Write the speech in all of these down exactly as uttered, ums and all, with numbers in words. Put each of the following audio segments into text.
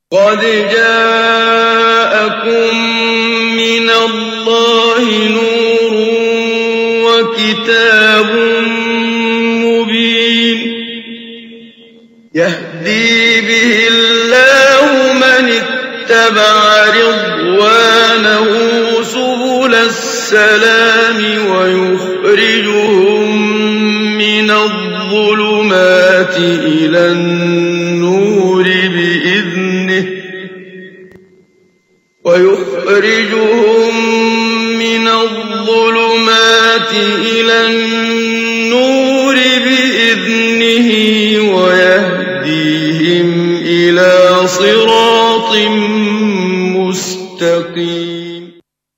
قد جاءكم من الله نور وكتاب مبين يهدي به الله من اتبع رضوانه سبل السلام ويخرجهم من الظلمات إلى النور بإذنه ويخرجهم من الظلمات إلى النور بإذنه ويهديهم إلى صراط مستقيم.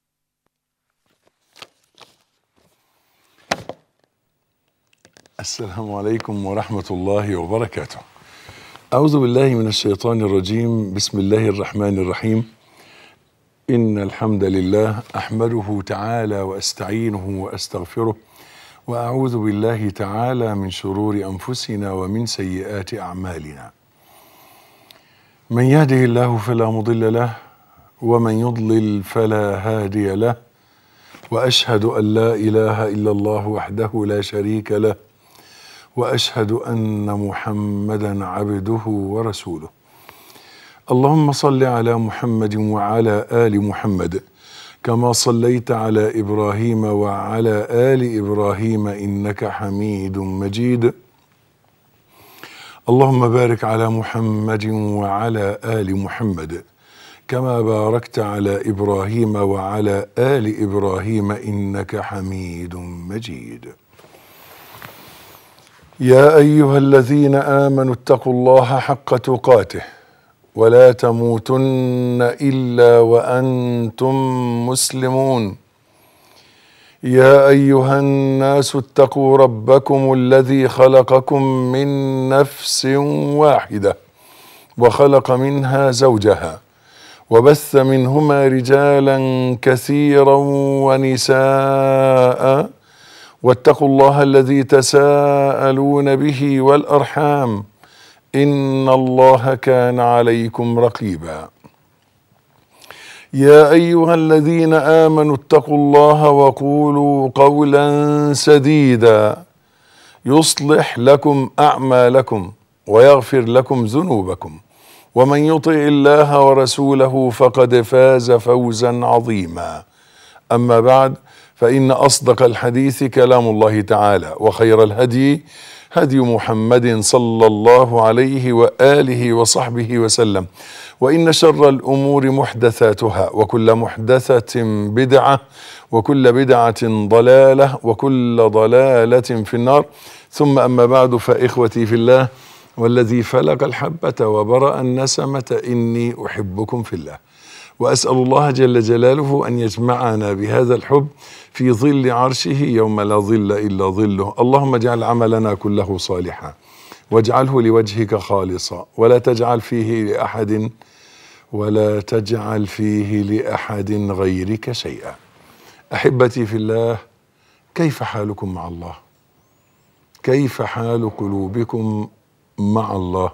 السلام عليكم ورحمة الله وبركاته. أعوذ بالله من الشيطان الرجيم. بسم الله الرحمن الرحيم. إن الحمد لله أحمده تعالى وأستعينه وأستغفره وأعوذ بالله تعالى من شرور أنفسنا ومن سيئات أعمالنا. من يهده الله فلا مضل له ومن يضلل فلا هادي له، وأشهد أن لا إله إلا الله وحده لا شريك له، وأشهد أن محمدا عبده ورسوله. اللهم صل على محمد وعلى آل محمد كما صليت على إبراهيم وعلى آل إبراهيم إنك حميد مجيد. اللهم بارك على محمد وعلى آل محمد كما باركت على إبراهيم وعلى آل إبراهيم إنك حميد مجيد. يا أيها الذين آمنوا اتقوا الله حق تقاته ولا تموتن إلا وأنتم مسلمون. يا أيها الناس اتقوا ربكم الذي خلقكم من نفس واحدة وخلق منها زوجها وبث منهما رجالا كثيرا ونساء، واتقوا الله الذي تساءلون به والأرحام إن الله كان عليكم رقيبا. يا أيها الذين آمنوا اتقوا الله وقولوا قولا سديدا يصلح لكم أعمالكم ويغفر لكم ذنوبكم، ومن يطع الله ورسوله فقد فاز فوزا عظيما. أما بعد، فإن أصدق الحديث كلام الله تعالى، وخير الهدي هدي محمد صلى الله عليه وآله وصحبه وسلم، وإن شر الأمور محدثاتها، وكل محدثة بدعة، وكل بدعة ضلالة، وكل ضلالة في النار. ثم أما بعد، فإخوتي في الله والذي فلق الحبة وبرأ النسمة إني أحبكم في الله، وأسأل الله جل جلاله أن يجمعنا بهذا الحب في ظل عرشه يوم لا ظل إلا ظله. اللهم اجعل عملنا كله صالحا واجعله لوجهك خالصا، ولا تجعل فيه لأحد ولا تجعل فيه لأحد غيرك شيئا. أحبتي في الله، كيف حالكم مع الله؟ كيف حال قلوبكم مع الله؟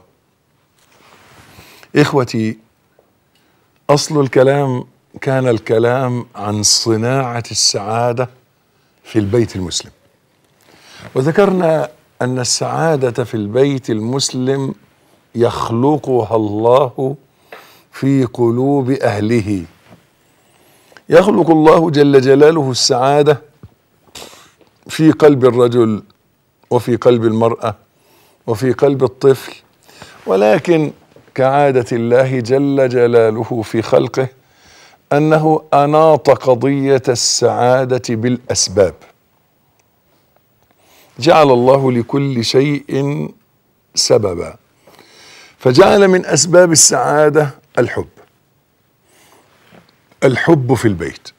إخوتي، أصل الكلام كان الكلام عن صناعة السعادة في البيت المسلم، وذكرنا أن السعادة في البيت المسلم يخلقها الله في قلوب أهله. يخلق الله جل جلاله السعادة في قلب الرجل وفي قلب المرأة وفي قلب الطفل، ولكن كعادة الله جل جلاله في خلقه أنه أناط قضية السعادة بالأسباب. جعل الله لكل شيء سببا، فجعل من أسباب السعادة الحب. الحب في البيت.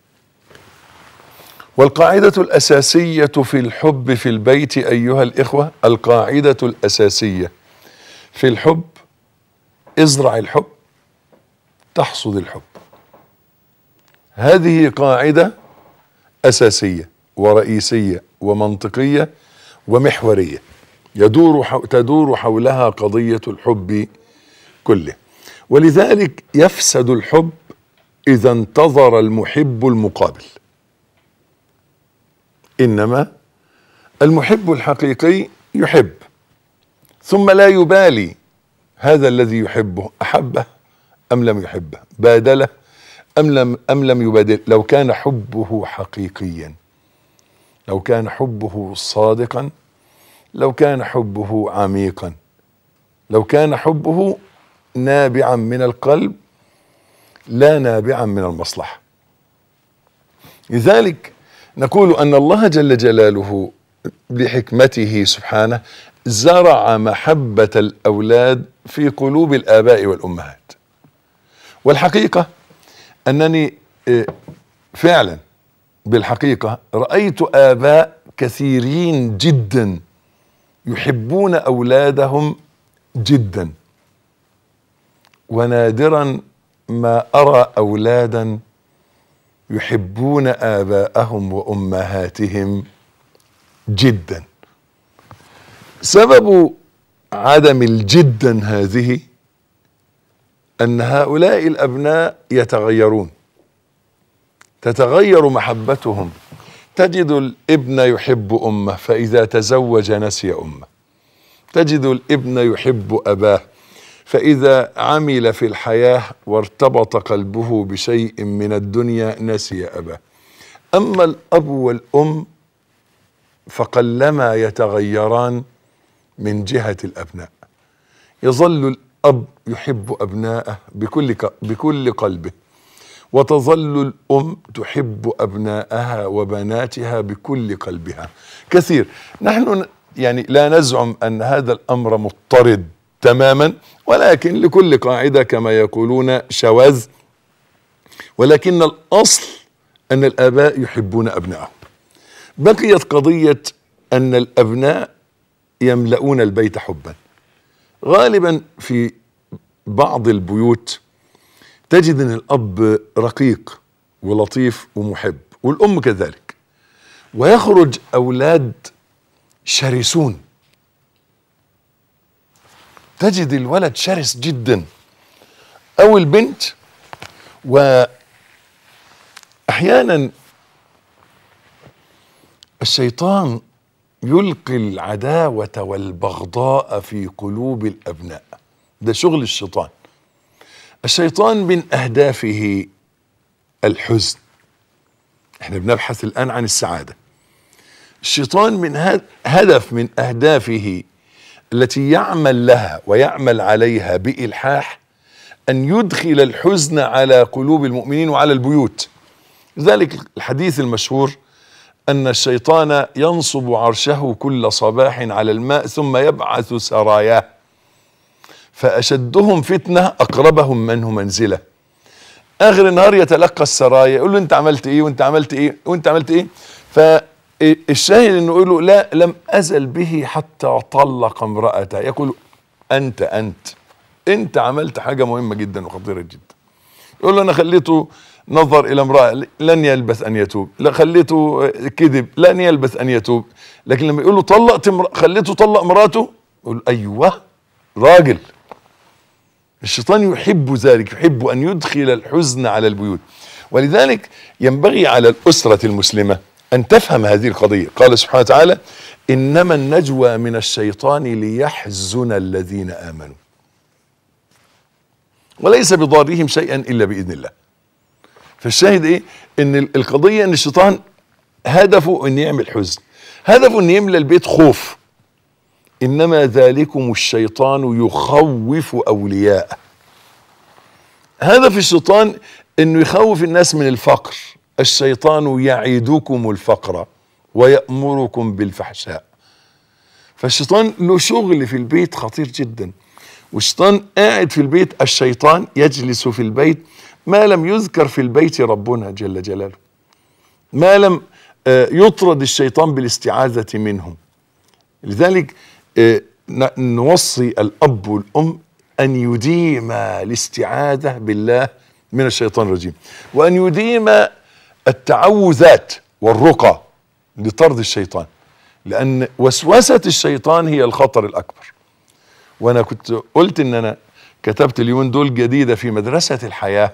والقاعدة الأساسية في الحب في البيت أيها الإخوة، القاعدة الأساسية في الحب: ازرع الحب تحصد الحب. هذه قاعدة أساسية ورئيسية ومنطقية ومحورية يدور تدور حولها قضية الحب كله. ولذلك يفسد الحب إذا انتظر المحب المقابل. إنما المحب الحقيقي يحب ثم لا يبالي هذا الذي يحبه أحبه أم لم يحبه، بادله أم لم, أم لم يبادل. لو كان حبه حقيقيا، لو كان حبه صادقا، لو كان حبه عميقا، لو كان حبه نابعا من القلب لا نابعا من المصلحة. لذلك نقول أن الله جل جلاله بحكمته سبحانه زرع محبة الأولاد في قلوب الآباء والأمهات. والحقيقة أنني فعلا بالحقيقة رأيت آباء كثيرين جدا يحبون أولادهم جدا، ونادرا ما أرى أولادا يحبون آباءهم وأمهاتهم جدا. سبب عدم الجدا هذه أن هؤلاء الأبناء يتغيرون، تتغير محبتهم. تجد الابن يحب أمه فإذا تزوج نسي أمه، تجد الابن يحب أباه فإذا عمل في الحياة وارتبط قلبه بشيء من الدنيا نسي أباه. أما الأب والأم فقلما يتغيران من جهة الأبناء. يظل الأب يحب أبناءه بكل بكل قلبه، وتظل الأم تحب أبناءها وبناتها بكل قلبها. كثير نحن يعني لا نزعم أن هذا الأمر مضطرد تماما، ولكن لكل قاعدة كما يقولون شواذ، ولكن الأصل أن الآباء يحبون أبنائهم. بقيت قضية أن الأبناء يملؤون البيت حبا. غالبا في بعض البيوت تجد أن الأب رقيق ولطيف ومحب، والأم كذلك، ويخرج أولاد شرسون. تجد الولد شرس جدا أو البنت، وأحيانا الشيطان يلقي العداوة والبغضاء في قلوب الأبناء. ده شغل الشيطان. الشيطان من أهدافه الحزن. احنا بنبحث الآن عن السعادة. الشيطان من هدف من أهدافه التي يعمل لها ويعمل عليها بإلحاح أن يدخل الحزن على قلوب المؤمنين وعلى البيوت. لذلك الحديث المشهور أن الشيطان ينصب عرشه كل صباح على الماء ثم يبعث سراياه فأشدهم فتنة أقربهم منه منزلة. آخر النهار يتلقى السرايا، يقول له أنت عملت إيه وأنت عملت إيه وأنت عملت إيه. فالشاهد أنه يقول له لا، لم أزل به حتى طلق امرأته. يقول أنت أنت أنت عملت حاجة مهمة جدا وخطيرة جدا. يقول له أنا خليته نظر إلى امرأة لن يلبث أن يتوب، لا خليته كذب لن يلبث أن يتوب. لكن لما يقول له طلقت امرأة خليته طلق امراته، يقول أيوه راجل. الشيطان يحب ذلك، يحب أن يدخل الحزن على البيوت. ولذلك ينبغي على الأسرة المسلمة أن تفهم هذه القضية. قال سبحانه وتعالى إنما النجوى من الشيطان ليحزن الذين آمنوا وليس بضارهم شيئا إلا بإذن الله. فالشاهد إيه؟ إن القضية إن الشيطان هدفه أن يعمل حزن، هدفه أن يملى البيت خوف. إنما ذلكم الشيطان يخوف أولياءه. هدف الشيطان أنه يخوف الناس من الفقر. الشيطان يعيدكم الفقر ويأمركم بالفحشاء. فالشيطان له شغل في البيت خطير جدا. والشيطان قاعد في البيت، الشيطان يجلس في البيت ما لم يذكر في البيت ربنا جل جلاله، ما لم يطرد الشيطان بالاستعاذة منه. لذلك نوصي الأب والأم أن يديم الاستعاذة بالله من الشيطان الرجيم، وأن يديم التعوذات والرقى لطرد الشيطان، لأن وسوسة الشيطان هي الخطر الأكبر. وأنا كنت قلت إن أنا كتبت اليومين دول جديدة في مدرسة الحياة،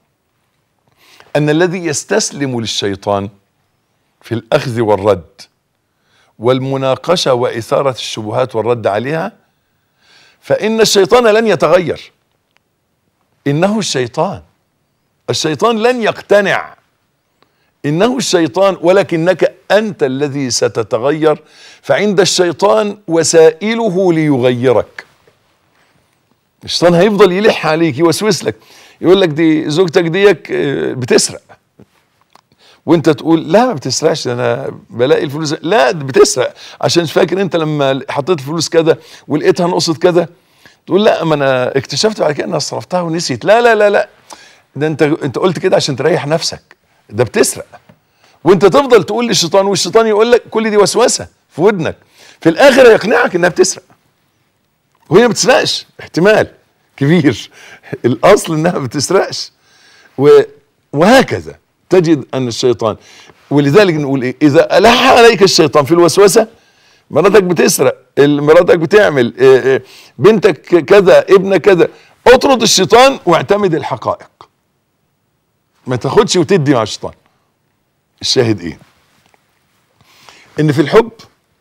أن الذي يستسلم للشيطان في الأخذ والرد والمناقشة وإثارة الشبهات والرد عليها، فإن الشيطان لن يتغير. إنه الشيطان، الشيطان لن يقتنع، إنه الشيطان، ولكنك أنت الذي ستتغير. فعند الشيطان وسائله ليغيرك. الشيطان هيفضل يلح عليك، يوسوس لك، يقول لك دي زوجتك ديك بتسرق، وانت تقول لا ما بتسرقش، انا بلاقي الفلوس. لا بتسرق عشان فاكر انت لما حطيت الفلوس كذا ولقيتها نقصت كذا، تقول لا ما انا اكتشفت بعد كده انها صرفتها ونسيت. لا لا لا لا ده انت انت قلت كده عشان تريح نفسك، ده بتسرق. وانت تفضل تقول للشيطان، والشيطان يقول لك كل دي وسوسه في ودنك، في الاخر يقنعك انها بتسرق وهي ما بتسرقش، احتمال كبير الاصل انها ما بتسرقش. وهكذا تجد ان الشيطان، ولذلك نقول ايه؟ اذا الح عليك الشيطان في الوسوسه، مراتك بتسرق، مراتك بتعمل، بنتك كذا، ابنك كذا، اطرد الشيطان واعتمد الحقائق، ما تاخدش وتدي مع الشيطان. الشاهد ايه؟ ان في الحب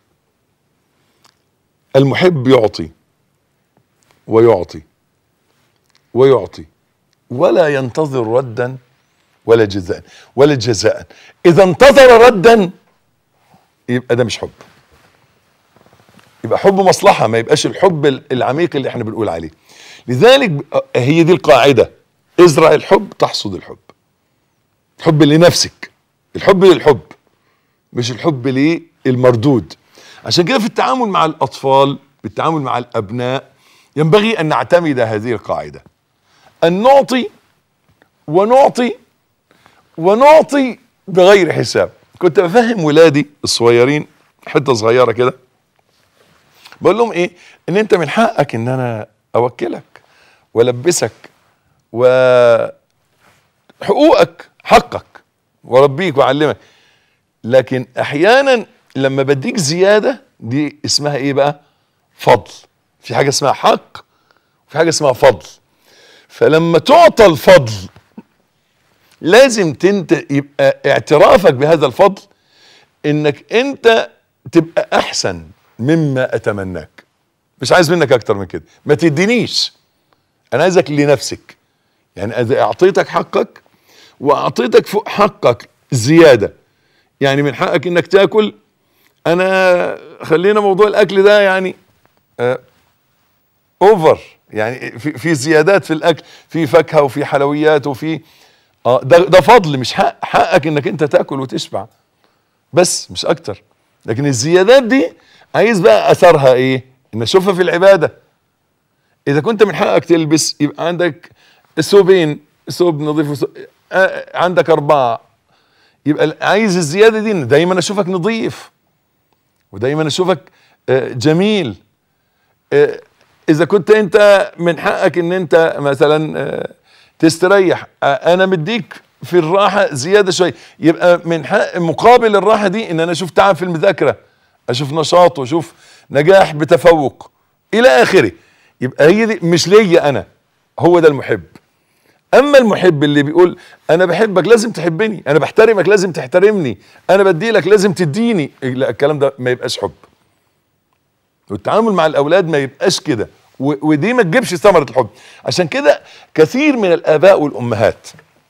المحب يعطي ويعطي ويعطي ولا ينتظر ردا ولا جزاء ولا جزاء. اذا انتظر ردا يبقى ده مش حب، يبقى حب مصلحة، ما يبقاش الحب العميق اللي احنا بنقول عليه. لذلك هي دي القاعدة، ازرع الحب تحصد الحب. الحب لنفسك، الحب للحب، مش الحب للمردود. عشان كده في التعامل مع الأطفال، بالتعامل مع الأبناء، ينبغي أن نعتمد هذه القاعدة، أن نعطي ونعطي ونعطي بغير حساب. كنت بفهم ولادي الصغيرين حتة صغيرة كده، بقول لهم ايه؟ ان انت من حقك ان انا اوكلك والبسك وحقوقك، حقك، واربيك واعلمك، لكن احيانا لما بديك زيادة دي اسمها ايه بقى؟ فضل. في حاجة اسمها حق وفي حاجة اسمها فضل. فلما تعطى الفضل لازم تنت يبقى اعترافك بهذا الفضل انك انت تبقى احسن مما اتمناك. مش عايز منك اكتر من كده، ما تدينيش، انا عايزك لنفسك. يعني اذا اعطيتك حقك واعطيتك فوق حقك زيادة، يعني من حقك انك تاكل، انا خلينا موضوع الاكل ده يعني اه اوفر، يعني في, في زيادات في الاكل، في فاكهة وفي حلويات وفي اه ده ده فضل، مش حق. حقك انك انت تاكل وتشبع بس، مش اكتر. لكن الزيادات دي عايز بقى اثرها ايه؟ ان اشوفها في العباده. اذا كنت من حقك تلبس، يبقى عندك ثوبين، ثوب نظيف وثوب آه عندك اربعه، يبقى عايز الزياده دي ان دايما اشوفك نظيف ودايما اشوفك آه جميل. آه اذا كنت انت من حقك ان انت مثلا آه تستريح، آه انا مديك في الراحه زياده شويه، يبقى من حق مقابل الراحه دي ان انا اشوف تعب في المذاكره، اشوف نشاط واشوف نجاح بتفوق الى اخره. يبقى هي دي مش ليا انا، هو ده المحب. اما المحب اللي بيقول انا بحبك لازم تحبني، انا بحترمك لازم تحترمني، انا بدي لك لازم تديني، لا الكلام ده ما يبقاش حب. والتعامل مع الاولاد ما يبقاش كده، ودي ما تجيبش ثمرة الحب. عشان كده كثير من الاباء والامهات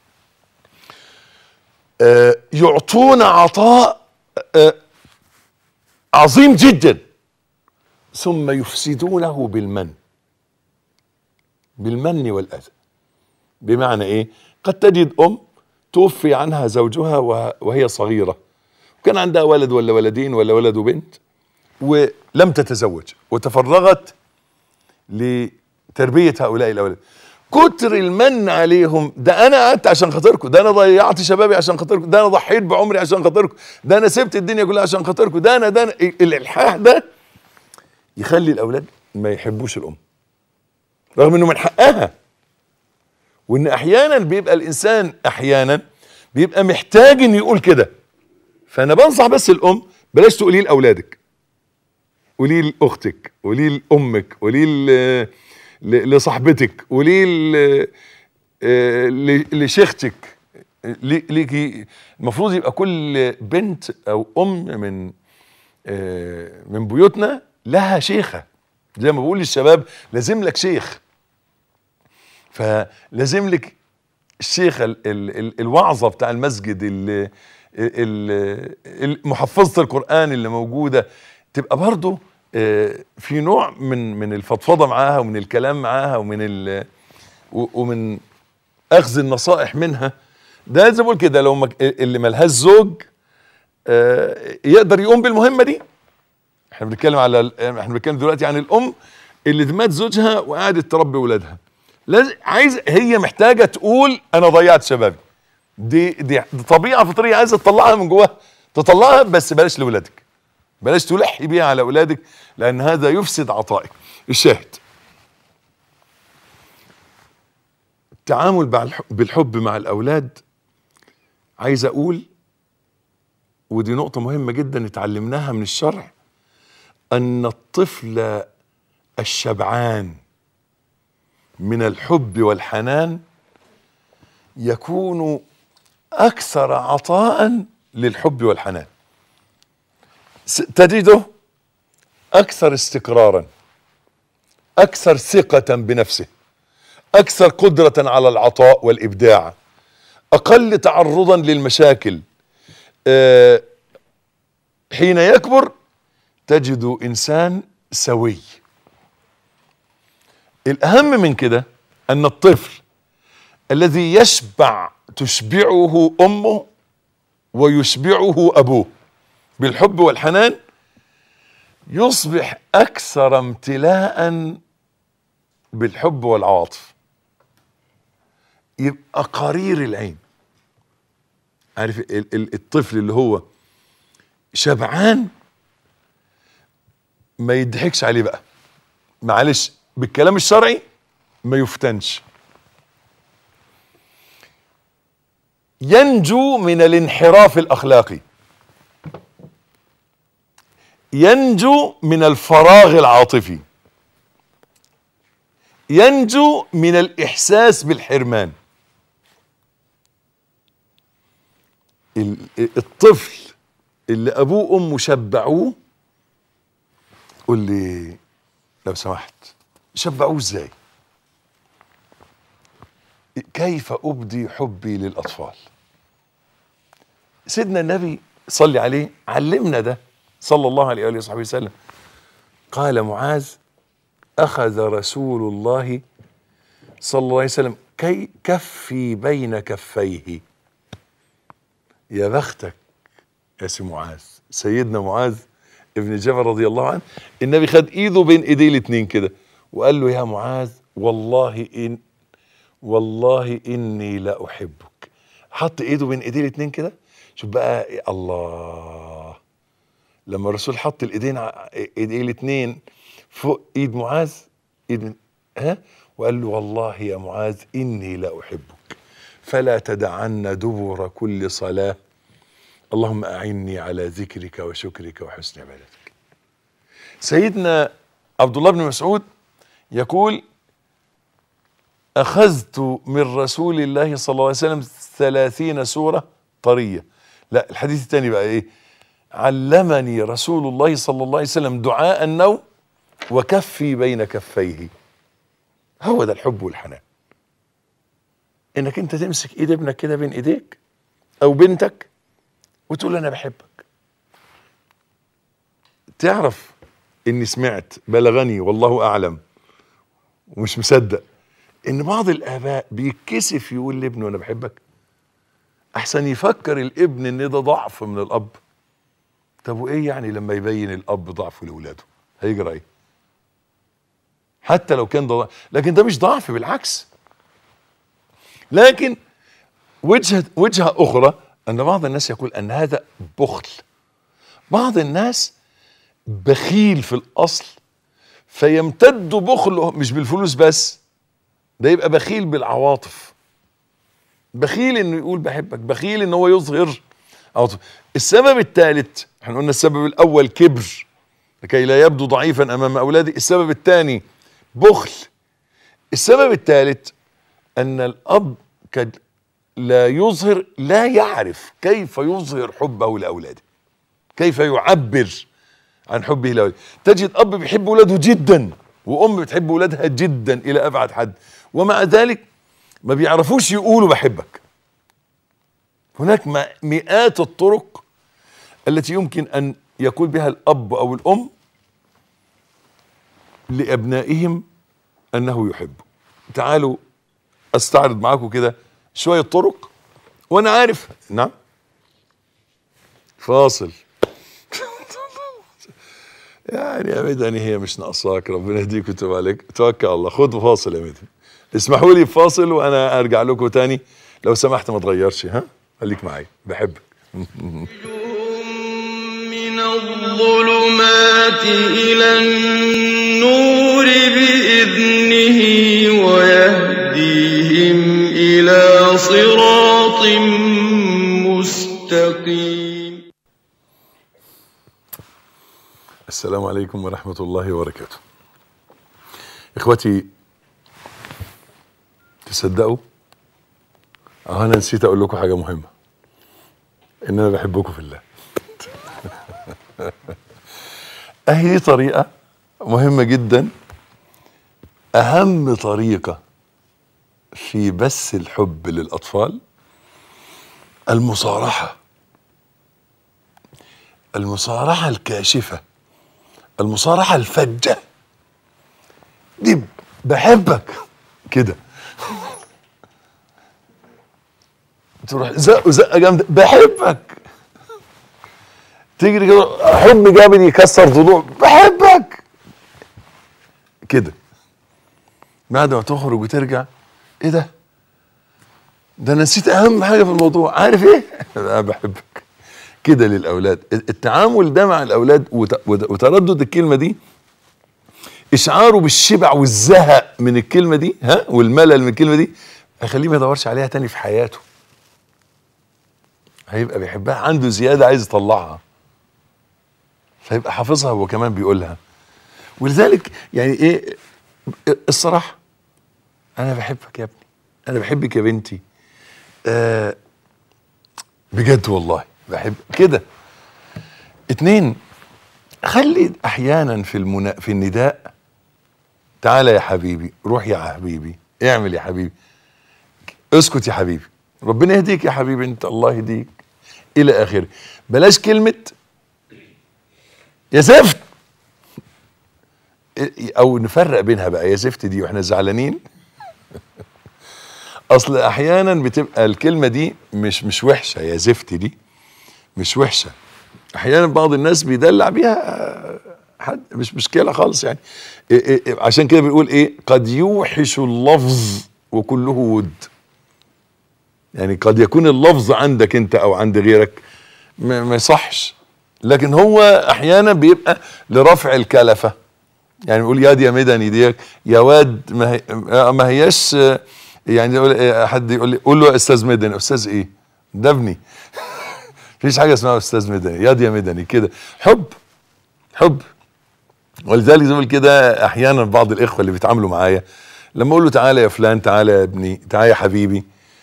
آه يعطون عطاء آه عظيم جدا ثم يفسدونه بالمن بالمن والأذى. بمعنى ايه؟ قد تجد ام توفي عنها زوجها وهي صغيرة، وكان عندها ولد ولا ولدين ولا ولد وبنت، ولم تتزوج وتفرغت لتربية هؤلاء الأولاد. كتر المن عليهم، ده انا قعدت عشان خاطركم، ده انا ضيعت شبابي عشان خاطركم، ده انا ضحيت بعمري عشان خاطركم، ده انا سبت الدنيا كلها عشان خاطركم، ده انا ده أنا. الالحاح ده يخلي الاولاد ما يحبوش الام، رغم انه من حقها. وان احيانا بيبقى الانسان احيانا بيبقى محتاج انه يقول كده. فانا بنصح بس الام بلاش تقولي لاولادك، قولي لاختك، قولي لامك، قولي لصاحبتك، وليه لشيختك، ليكي. المفروض يبقى كل بنت او ام من من بيوتنا لها شيخه. زي ما بقول للشباب لازم لك شيخ، فلازم لك الشيخه ال ال الوعظه بتاع المسجد، محفظه القران اللي موجوده، تبقى برضو في نوع من من الفضفضه معاها ومن الكلام معاها ومن ومن اخذ النصائح منها. ده زي ما بقول كده، لو اللي ملهاش زوج يقدر يقوم بالمهمه دي. احنا بنتكلم على احنا بنتكلم دلوقتي عن الام اللي مات زوجها وقعدت تربي ولادها، لازم عايز هي محتاجه تقول انا ضيعت شبابي. دي دي, دي طبيعه فطريه عايزه تطلعها من جواها، تطلعها، بس بلاش لاولادك، بلاش تلحي بيها على اولادك، لان هذا يفسد عطائك. الشاهد، التعامل بالحب مع الاولاد، عايز اقول، ودي نقطه مهمه جدا اتعلمناها من الشرع، ان الطفل الشبعان من الحب والحنان يكون اكثر عطاء للحب والحنان، تجده اكثر استقرارا، اكثر ثقة بنفسه، اكثر قدرة على العطاء والابداع، اقل تعرضا للمشاكل. أه حين يكبر تجد انسان سوي. الاهم من كده ان الطفل الذي يشبع تشبعه امه ويشبعه ابوه بالحب والحنان يصبح اكثر امتلاء بالحب والعواطف، يبقى قرير العين. عارف الطفل اللي هو شبعان ما يضحكش عليه بقى، معلش بالكلام الشرعي، ما يفتنش، ينجو من الانحراف الاخلاقي، ينجو من الفراغ العاطفي، ينجو من الاحساس بالحرمان. الطفل اللي ابوه وامه شبعوه، قول لي لو سمحت شبعوه ازاي؟ كيف ابدي حبي للاطفال؟ سيدنا النبي صلي عليه علمنا ده صلى الله عليه واله وصحبه وسلم. قال معاذ: اخذ رسول الله صلى الله عليه وسلم كي كفي بين كفيه. يا بختك يا سي معاذ، سيدنا معاذ ابن جبل رضي الله عنه، النبي خد ايده بين ايديه الاتنين كده وقال له: يا معاذ والله ان والله اني لا احبك. حط ايده بين ايديه الاتنين كده. شوف بقى الله، لما الرسول حط الايدين ايديه الاتنين فوق ايد معاذ، ايد ها وقال له: والله يا معاذ اني لا احبك فلا تدعن دبر كل صلاة اللهم اعني على ذكرك وشكرك وحسن عبادتك. سيدنا عبد الله بن مسعود يقول: اخذت من رسول الله صلى الله عليه وسلم ثلاثين سورة طرية. لا، الحديث الثاني بقى ايه؟ علمني رسول الله صلى الله عليه وسلم دعاء النوم وكفي بين كفيه. هو ده الحب والحنان، انك انت تمسك ايد ابنك كده بين ايديك او بنتك وتقول انا بحبك. تعرف اني سمعت بلغني والله اعلم ومش مصدق ان بعض الاباء بيتكسف يقول لابنه انا بحبك، احسن يفكر الابن ان ده ضعف من الاب. طب وايه يعني لما يبين الاب ضعفه لاولاده؟ هيجرى ايه؟ حتى لو كان ده، لكن ده مش ضعف، بالعكس. لكن وجهه وجهه اخرى ان بعض الناس يقول ان هذا بخل. بعض الناس بخيل في الاصل، فيمتد بخله مش بالفلوس بس، ده يبقى بخيل بالعواطف، بخيل انه يقول بحبك، بخيل ان هو يظهر عواطف. السبب الثالث، احنا قلنا السبب الاول كبر لكي لا يبدو ضعيفا امام اولاده، السبب الثاني بخل السبب الثالث ان الاب قد لا يظهر، لا يعرف كيف يظهر حبه لاولاده، كيف يعبر عن حبه لاولاده. تجد اب بيحب اولاده جدا وام بتحب اولادها جدا الى ابعد حد، ومع ذلك ما بيعرفوش يقولوا بحبك. هناك مئات الطرق التي يمكن ان يقول بها الاب او الام لابنائهم انه يحب. تعالوا استعرض معاكم كده شويه طرق وانا عارف. نعم فاصل. يعني يا مدني هي مش ناقصاك، ربنا يهديك ويتوب عليك، توكل على الله. خد فاصل يا مدني، اسمحوا لي بفاصل وانا ارجع لكم تاني لو سمحت. ما تغيرش، ها خليك معايا، بحبك. من الظلمات إلى النور بإذنه ويهديهم إلى صراط مستقيم. السلام عليكم ورحمة الله وبركاته. إخوتي، تصدقوا اه انا نسيت اقول لكم حاجة مهمة، ان انا بحبكم في الله. اهي دي طريقة مهمة جدا، اهم طريقة في بث الحب للاطفال، المصارحة، المصارحة الكاشفة، المصارحة الفجة. دي بحبك كده، تروح زق زقه جامده، بحبك، تجري كده حب جامد يكسر ضلوع، بحبك كده. بعد ما تخرج وترجع، ايه ده؟ ده انا نسيت اهم حاجه في الموضوع، عارف ايه؟ انا بحبك كده للاولاد. التعامل ده مع الاولاد وتردد الكلمه دي، اشعاره بالشبع والزهق من الكلمه دي، ها، والملل من الكلمه دي، هيخليه ما يدورش عليها تاني في حياته. هيبقى بيحبها، عنده زياده عايز يطلعها، فيبقى حافظها هو كمان بيقولها. ولذلك يعني ايه الصراحه، انا بحبك يا ابني، انا بحبك يا بنتي، آه بجد والله بحب كده. اتنين، خلي احيانا في المنا... في النداء، تعالى يا حبيبي، روح يا حبيبي، اعمل يا حبيبي، اسكت يا حبيبي، ربنا يهديك يا حبيبي انت، الله يهديك، الى اخره. بلاش كلمة يا زفت، او نفرق بينها بقى، يا زفت دي واحنا زعلانين. اصل احيانا بتبقى الكلمة دي مش مش وحشة، يا زفت دي مش وحشة، احيانا بعض الناس بيدلع بيها حد، مش مشكلة خالص يعني. إيه إيه عشان كده بنقول ايه، قد يوحش اللفظ وكله ود. يعني قد يكون اللفظ عندك انت او عند غيرك ما يصحش، لكن هو احيانا بيبقى لرفع الكلفة. يعني بيقول ياد يا مدني ديك، يا واد، ما, هي ما هياش يعني. يقول حد يقول لي قول له يا استاذ مدني، استاذ ايه ده ابني؟ مفيش حاجه اسمها استاذ مدني، ياد يا مدني كده، حب حب. ولذلك زي ما كده احيانا بعض الاخوه اللي بيتعاملوا معايا، لما اقول له تعالى يا فلان، تعالى يا ابني، تعالى يا حبيبي،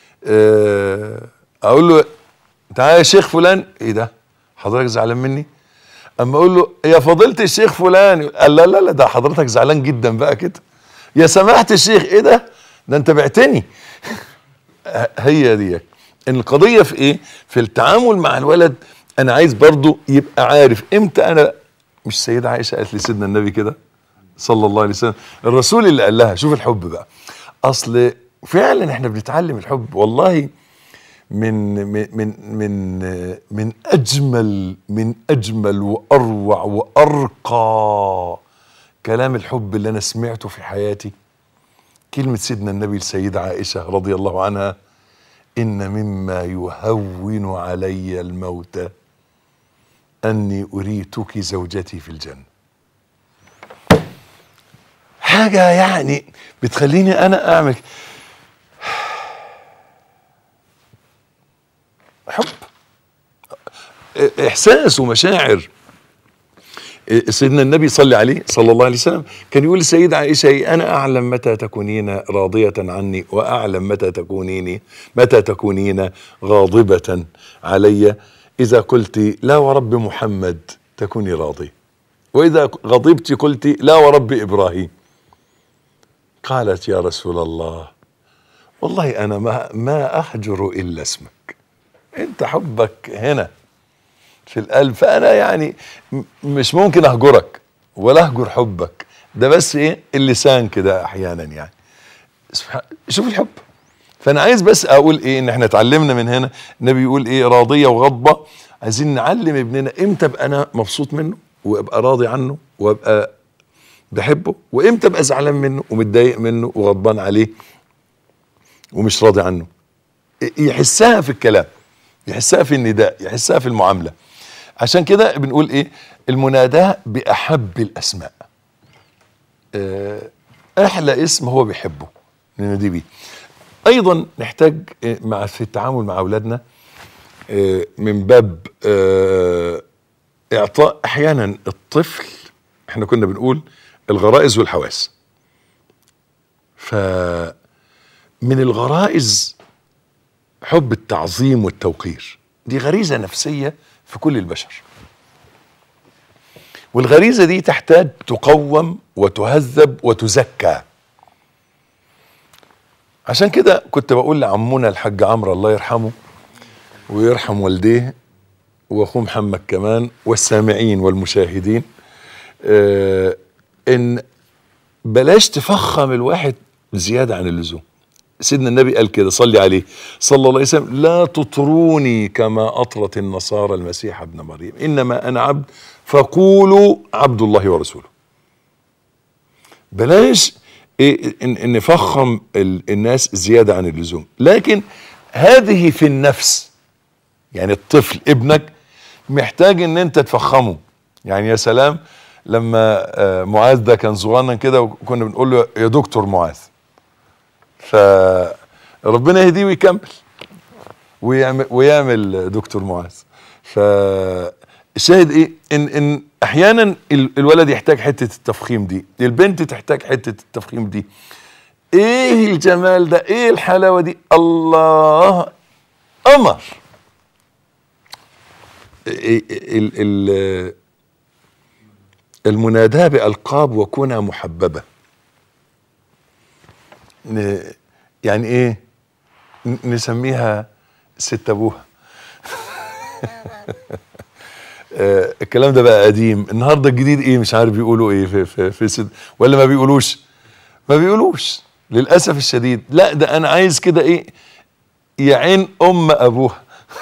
اقول له تعالى يا شيخ فلان، ايه ده حضرتك زعلان مني؟ اما اقول له يا فضيلة الشيخ فلان، قال لا لا لا ده حضرتك زعلان جدا بقى كده. يا سماحة الشيخ، ايه ده ده انت بعتني. هي دي ان القضية في ايه، في التعامل مع الولد. انا عايز برضو يبقى عارف امتى انا، مش سيدة عائشة قالت لسيدنا النبي كده صلى الله عليه وسلم، الرسول اللي قال لها، شوف الحب بقى، اصل فعلا احنا بنتعلم الحب والله من من من من اجمل من اجمل واروع وارقى كلام الحب اللي انا سمعته في حياتي، كلمة سيدنا النبي السيدة عائشة رضي الله عنها: إن مما يهون علي الموت أني أريتك زوجتي في الجنة. حاجة يعني بتخليني أنا أعمل حب، إحساس ومشاعر. سيدنا النبي صلى عليه صلى الله عليه وسلم كان يقول للسيدة عائشة: أنا أعلم متى تكونين راضية عني، وأعلم متى تكونين متى تكونين غاضبة علي. إذا قلت لا ورب محمد تكوني راضية، وإذا غضبت قلت لا ورب إبراهيم. قالت: يا رسول الله، والله أنا ما, ما أهجر إلا اسمك، أنت حبك هنا في القلب، فأنا يعني مش ممكن أهجرك ولا أهجر حبك، ده بس إيه اللسان كده أحيانا يعني. شوف الحب. فأنا عايز بس أقول إيه، إن إحنا اتعلمنا من هنا النبي يقول إيه: راضية وغضبة. عايزين نعلم ابننا إمتى أبقى أنا مبسوط منه وأبقى راضي عنه وأبقى بحبه، وإمتى أبقى زعلان منه ومتضايق منه وغضبان عليه ومش راضي عنه. يحسها في الكلام، يحسها في النداء، يحسها في المعاملة. عشان كده بنقول ايه؟ المناداة بأحب الأسماء. أحلى اسم هو بيحبه ننادي بيه. أيضا نحتاج مع في التعامل مع أولادنا من باب إعطاء أحيانا الطفل، احنا كنا بنقول الغرائز والحواس، فمن الغرائز حب التعظيم والتوقير. دي غريزة نفسية في كل البشر، والغريزة دي تحتاج تقوم وتهذب وتزكى. عشان كده كنت بقول لعمونا الحاج عمرو الله يرحمه ويرحم والديه واخوه محمد كمان والسامعين والمشاهدين، اه ان بلاش تفخم الواحد زيادة عن اللزوم. سيدنا النبي قال كده، صلي عليه صلى الله عليه وسلم: لا تطروني كما أطرت النصارى المسيح ابن مريم، إنما أنا عبد فقولوا عبد الله ورسوله. بلاش إيه إن نفخم الناس زيادة عن اللزوم، لكن هذه في النفس. يعني الطفل ابنك محتاج ان انت تفخمه. يعني يا سلام لما معاذ ده كان صغنن كده وكنا بنقول له يا دكتور معاذ، فربنا يهديه ويكمل ويعمل, ويعمل دكتور معاذ. فالشاهد ايه؟ ان ان احيانا الولد يحتاج حته التفخيم دي، البنت تحتاج حته التفخيم دي. ايه الجمال ده، ايه الحلاوه دي، الله قمر. المناداة بألقاب وكنى محببة. يعني ايه؟ نسميها ست ابوها. الكلام ده بقى قديم. النهارده الجديد ايه؟ مش عارف بيقولوا ايه في في, في ست، ولا ما بيقولوش ما بيقولوش للاسف الشديد. لا ده انا عايز كده ايه، يا عين ام ابوها.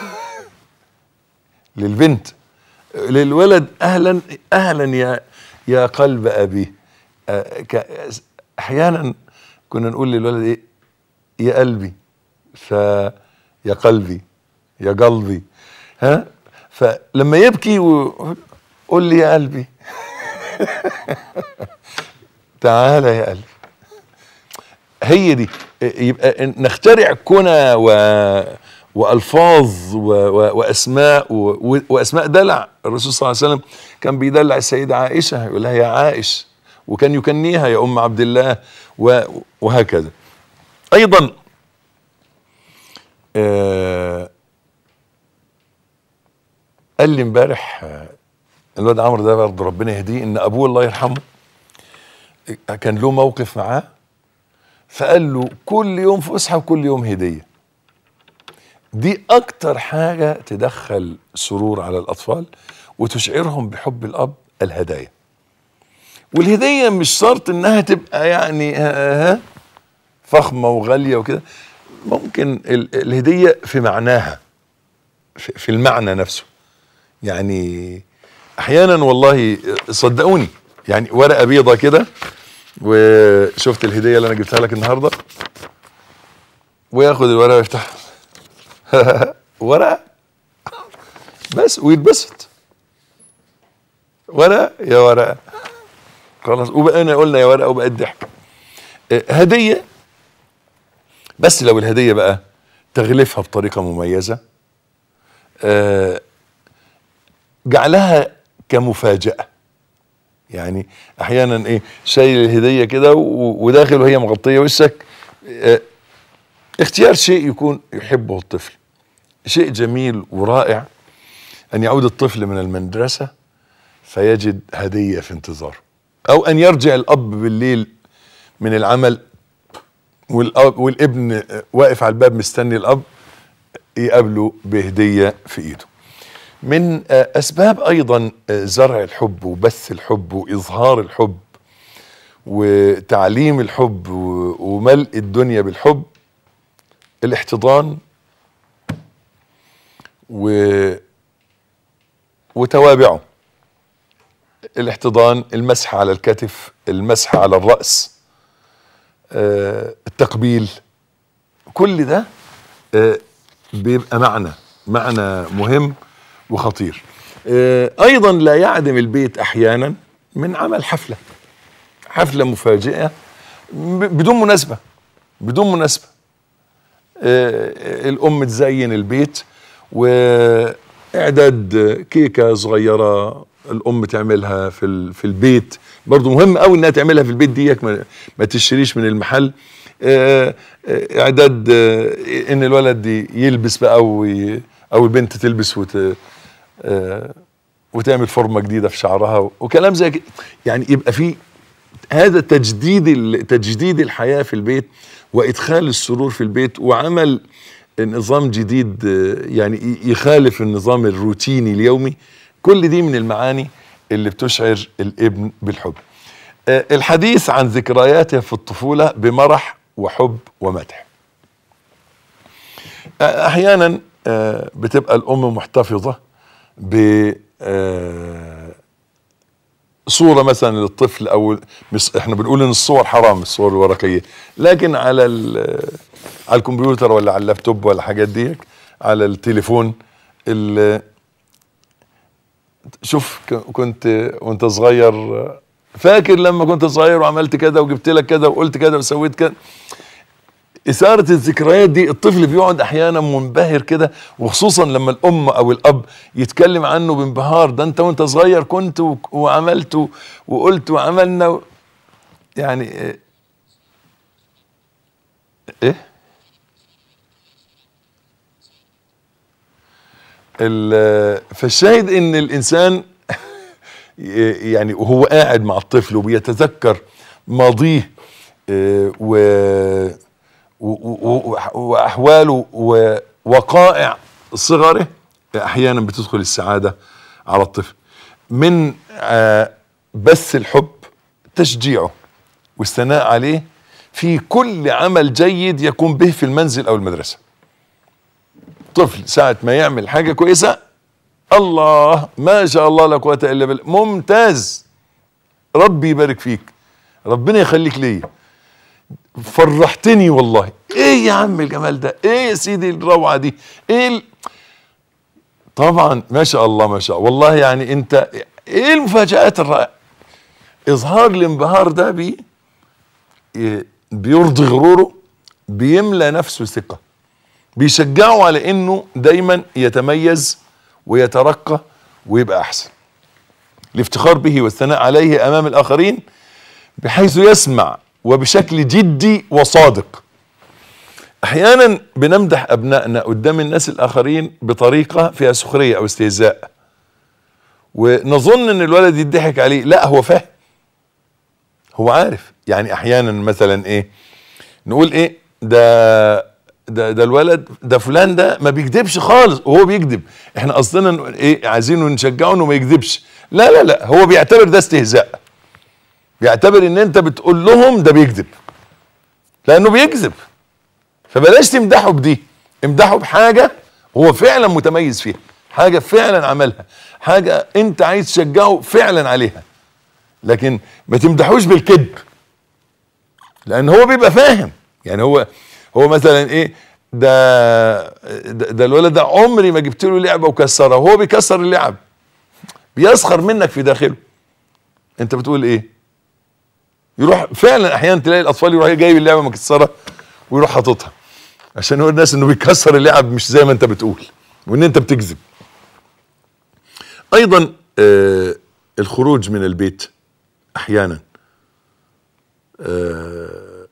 للبنت، للولد اهلا اهلا يا يا قلب ابيه. احيانا كنا نقول للولد ايه؟ يا قلبي، فيا قلبي يا قلبي. ها؟ فلما يبكي قول لي يا قلبي. تعالى يا قلبي. هي دي. يبقى نخترع كنى و والفاظ و... و... واسماء و... واسماء دلع. الرسول صلى الله عليه وسلم كان بيدلع السيده عائشه، يقول لها يا عائش، وكان يكنيها يا ام عبد الله و... وهكذا. ايضا آه... قال لي امبارح الواد عمرو ده برضه ربنا يهديه، ان ابوه الله يرحمه كان له موقف معاه، فقال له كل يوم فسحه وكل يوم هديه. دي اكتر حاجة تدخل سرور على الاطفال وتشعرهم بحب الاب، الهدايا. والهدية مش شرط انها تبقى يعني ها فخمة وغالية وكده، ممكن الهدية في معناها، في المعنى نفسه. يعني احيانا والله صدقوني، يعني ورقة بيضة كده، وشفت الهدية اللي انا جبتها لك النهاردة، وياخد الورقة ويفتحها ورقة بس ويتبسط. ورقة يا ورقة، خلاص. وبقينا قلنا يا ورقة وبقت ضحك. هدية، بس لو الهدية بقى تغلفها بطريقة مميزة، جعلها كمفاجأة. يعني احيانا ايه شايل الهديه كده وداخل وهي مغطيه وشك. اه اختيار شيء يكون يحبه الطفل، شيء جميل ورائع ان يعود الطفل من المدرسه فيجد هديه في انتظاره، او ان يرجع الاب بالليل من العمل والاب والابن واقف على الباب مستني الاب يقابله بهديه في ايده. من اسباب ايضا زرع الحب وبث الحب واظهار الحب وتعليم الحب وملء الدنيا بالحب الاحتضان و وتوابعه. الاحتضان، المسح على الكتف، المسح على الرأس، آه، التقبيل، كل ده آه، بيبقى معنى معنى مهم وخطير. آه، ايضا لا يعدم البيت احيانا من عمل حفلة حفلة مفاجئة بدون مناسبة بدون مناسبة آه، الام تزين البيت واعداد كيكة صغيرة الام تعملها في في البيت، برضو مهم قوي انها تعملها في البيت ديك، ما, ما تشتريش من المحل. آه، اعداد آه، ان الولد يلبس بقى او او البنت تلبس وت آه، وتعمل فورمه جديده في شعرها وكلام زي كده، يعني يبقى في هذا تجديد تجديد الحياه في البيت وادخال السرور في البيت وعمل نظام جديد يعني يخالف النظام الروتيني اليومي. كل دي من المعاني اللي بتشعر الابن بالحب. الحديث عن ذكرياته في الطفولة بمرح وحب ومدح. احيانا بتبقى الام محتفظة ب صورة مثلا للطفل، او احنا بنقول ان الصور حرام الصور الورقية، لكن على على الكمبيوتر ولا على اللابتوب ولا حاجات ديك على التليفون. شوف كنت وانت صغير، فاكر لما كنت صغير وعملت كده وجبت لك كده وقلت كده وسويت كده. إثارة الذكريات دي الطفل بيقعد احيانا منبهر كده، وخصوصا لما الام او الاب يتكلم عنه بانبهار، ده انت وانت صغير كنت وعملت وقلت وعملنا و... يعني ايه فالشاهد ان الانسان يعني وهو قاعد مع الطفل وبيتذكر ماضيه و واحواله ووقائع صغره، احيانا بتدخل السعاده على الطفل. من بث الحب تشجيعه والثناء عليه في كل عمل جيد يقوم به في المنزل او المدرسه. طفل ساعه ما يعمل حاجه كويسه، الله ما شاء الله لا قوه الا بالله، ممتاز، ربي يبارك فيك، ربنا يخليك ليا، فرحتني والله، ايه يا عم الجمال ده، ايه يا سيدي الروعه دي، ايه ال... طبعا ما شاء الله ما شاء الله والله، يعني انت ايه المفاجآت الرائعه. اظهار الانبهار ده بي بيرضي غروره، بيملى نفسه ثقه، بيشجعه على انه دايما يتميز ويترقى ويبقى احسن. الافتخار به والثناء عليه امام الاخرين بحيث يسمع وبشكل جدي وصادق. احيانا بنمدح ابنائنا قدام الناس الاخرين بطريقه فيها سخريه او استهزاء، ونظن ان الولد يضحك عليه، لا هو فاهم، هو عارف. يعني احيانا مثلا ايه نقول ايه ده ده ده الولد ده فلان ده ما بيكذبش خالص وهو بيكذب، احنا قصدنا ايه عايزينه نشجعه انه ما يكذبش، لا لا لا هو بيعتبر ده استهزاء، بيعتبر ان انت بتقول لهم ده بيكذب لانه بيكذب، فبلاش تمدحه بدي، امدحه بحاجه هو فعلا متميز فيها، حاجه فعلا عملها، حاجه انت عايز تشجعه فعلا عليها، لكن ما تمدحوش بالكذب لان هو بيبقى فاهم. يعني هو هو مثلا ايه ده ده, ده الولد ده عمري ما جبت له لعبه وكسرها، وهو بيكسر اللعب، بيسخر منك في داخله، انت بتقول ايه؟ يروح فعلا احيانا تلاقي الاطفال يروح جايب اللعبه مكسره ويروح حاططها عشان يقول الناس انه بيكسر اللعب مش زي ما انت بتقول وان انت بتكذب. ايضا آه الخروج من البيت احيانا. آه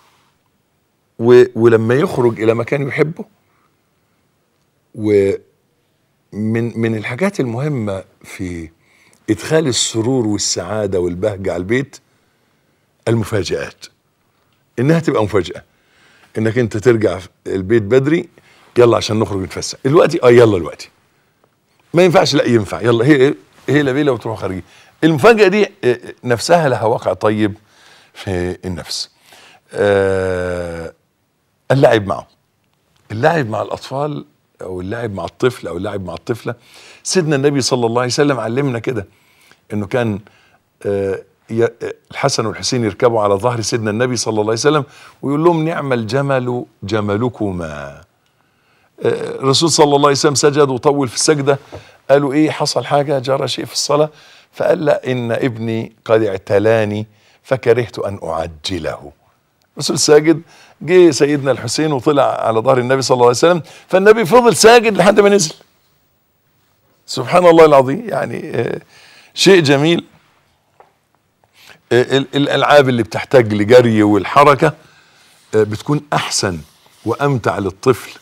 ولما يخرج الى مكان يحبه، ومن من الحاجات المهمة في ادخال السرور والسعادة والبهجة على البيت المفاجآت، انها تبقى مفاجأة، انك انت ترجع البيت بدري، يلا عشان نخرج نتفسح دلوقتي، اه يلا دلوقتي، ما ينفعش، لا ينفع، يلا هي هي لبيله وتروح خارجين. المفاجأة دي نفسها لها واقع طيب في النفس. آه اللعب معه، اللعب مع الأطفال أو اللعب مع الطفل أو اللعب مع الطفلة. سيدنا النبي صلى الله عليه وسلم علمنا كده، إنه كان آه الحسن والحسين يركبوا على ظهر سيدنا النبي صلى الله عليه وسلم ويقول لهم: نعم الجمل جملكما. الرسول صلى الله عليه وسلم سجد وطول في السجدة، قالوا: ايه حصل حاجة، جرى شيء في الصلاة؟ فقال: لا، ان ابني قد اعتلاني فكرهت ان اعجله. الرسول ساجد، جه سيدنا الحسين وطلع على ظهر النبي صلى الله عليه وسلم، فالنبي فضل ساجد لحد ما نزل. سبحان الله العظيم، يعني آه شيء جميل. آه الالعاب اللي بتحتاج لجري والحركة آه بتكون احسن وامتع للطفل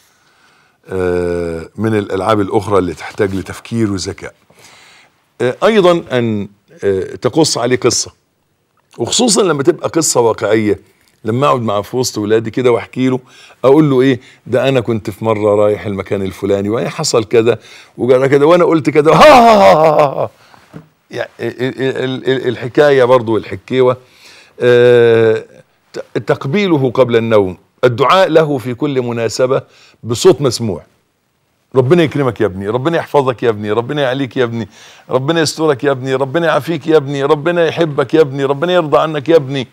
من الألعاب الأخرى اللي تحتاج لتفكير وذكاء. أيضا أن تقص عليه قصة، وخصوصا لما تبقى قصة واقعية. لما أقعد مع في وسط ولادي كده وأحكي له، أقول له: إيه ده، أنا كنت في مرة رايح المكان الفلاني وإيه حصل كذا وجرى كذا وأنا قلت كذا، ها ها ها ها. يعني الحكاية برضو الحكيوة. تقبيله قبل النوم، الدعاء له في كل مناسبة بصوت مسموع: ربنا يكرمك يا ابني، ربنا يحفظك يا ابني، ربنا يعليك يا ابني، ربنا يسترك يا ابني، ربنا يعافيك يا ابني، ربنا يحبك يا ابني، ربنا يرضى عنك يا ابني.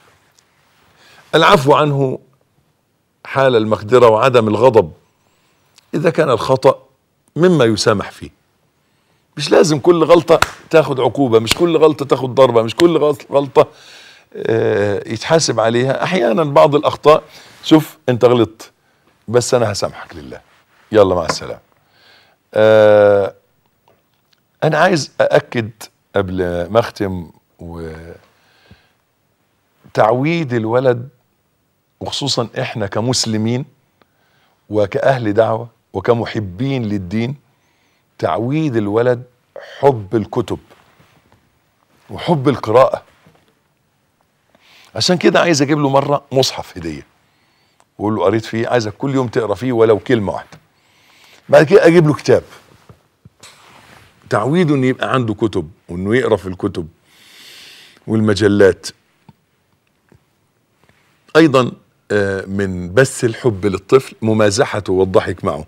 العفو عنه حال المقدرة وعدم الغضب إذا كان الخطأ مما يسامح فيه. مش لازم كل غلطة تاخد عقوبة، مش كل غلطة تاخد ضربة، مش كل غلطة يتحاسب عليها. أحيانا بعض الأخطاء، شوف أنت غلطت بس أنا هسامحك لله، يلا مع السلامة. آه أنا عايز أأكد قبل ما أختم، وتعويد الولد، وخصوصا إحنا كمسلمين وكأهل دعوة وكمحبين للدين، تعويد الولد حب الكتب وحب القراءة. عشان كده عايز أجيب له مرة مصحف هدية وأقول له: قريت فيه، عايزك كل يوم تقرأ فيه ولو كلمة واحدة. بعد كده أجيب له كتاب، تعويده إنه يبقى عنده كتب وإنه يقرأ في الكتب والمجلات. أيضا من بث الحب للطفل ممازحته والضحك معه.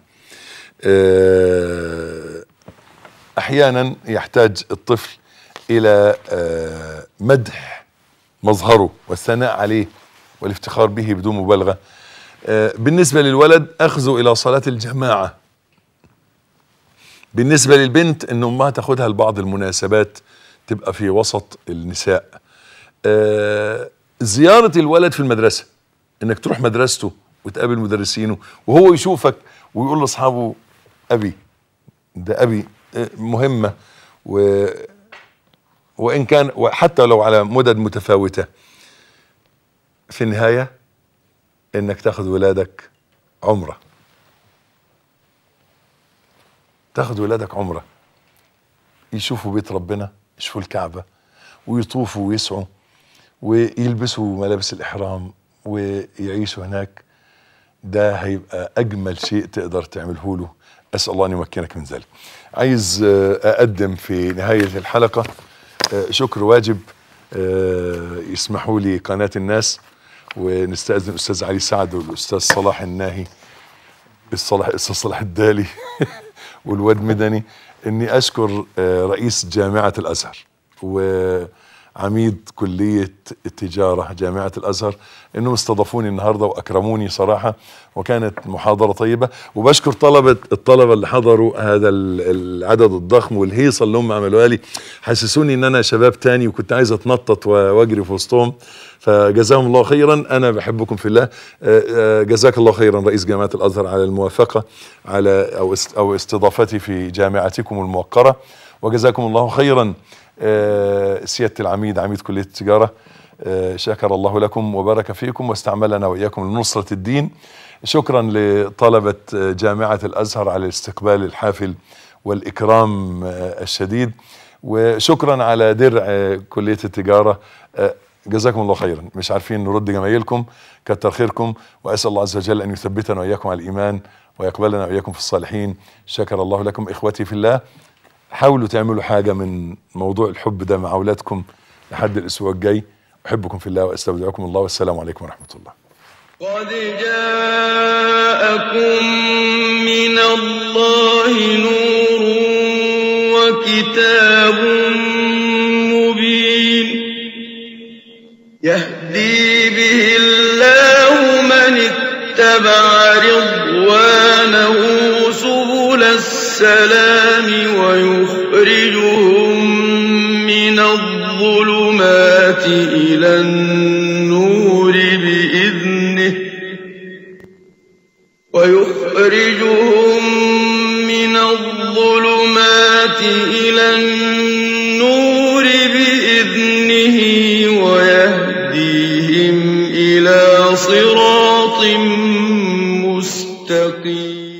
أحيانا يحتاج الطفل إلى مدح مظهره والثناء عليه والافتخار به بدون مبالغة. بالنسبة للولد أخذه إلى صلاة الجماعة. بالنسبة للبنت إن أمها تاخدها لبعض المناسبات تبقى في وسط النساء. زيارة الولد في المدرسة، إنك تروح مدرسته وتقابل مدرسينه وهو يشوفك ويقول لأصحابه: أبي ده أبي. مهمة، و وإن كان وحتى لو على مدد متفاوتة. في النهاية إنك تاخد ولادك عمرة، تاخد ولادك عمرة، يشوفوا بيت ربنا، يشوفوا الكعبة، ويطوفوا ويسعوا ويلبسوا ملابس الإحرام ويعيشوا هناك. ده هيبقى أجمل شيء تقدر تعمله له. أسأل الله أن يمكنك من ذلك. عايز أقدم في نهاية الحلقة شكر واجب. يسمحوا لي قناة الناس ونستأذن الأستاذ علي سعد والأستاذ صلاح الناهي، الصلاح الأستاذ صلاح الدالي والواد مدني، إني أشكر رئيس جامعة الأزهر وعميد كلية التجارة جامعة الأزهر إنهم استضافوني النهاردة وأكرموني صراحة، وكانت محاضرة طيبة. وبشكر طلبة الطلبة اللي حضروا هذا العدد الضخم والهيصة اللي هم عملوها لي، حسسوني إن أنا شباب تاني وكنت عايز أتنطط وأجري في وسطهم، فجزاهم الله خيرا. أنا بحبكم في الله. جزاك الله خيرا رئيس جامعة الأزهر على الموافقة على أو أو استضافتي في جامعتكم الموقرة، وجزاكم الله خيرا سيادة العميد عميد كلية التجارة، شكر الله لكم وبارك فيكم واستعملنا وإياكم لنصرة الدين. شكرا لطلبة جامعة الأزهر على الاستقبال الحافل والإكرام الشديد، وشكرا على درع كلية التجارة. جزاكم الله خيرا. مش عارفين نرد جمايلكم، كتر خيركم، وأسأل الله عز وجل أن يثبتنا وإياكم على الإيمان ويقبلنا وإياكم في الصالحين. شكر الله لكم. إخوتي في الله، حاولوا تعملوا حاجة من موضوع الحب ده مع أولادكم لحد الأسبوع الجاي. أحبكم في الله وأستودعكم الله، والسلام عليكم ورحمة الله. قد جاءكم من الله نور وكتاب مبين يهدي به الله من اتبع رضوانه سبل السلام ويخرجهم من الظلمات إلى النور بإذنه ويخرجهم من الظلمات إلى النور بإذنه ويهديهم إلى صراط مستقيم.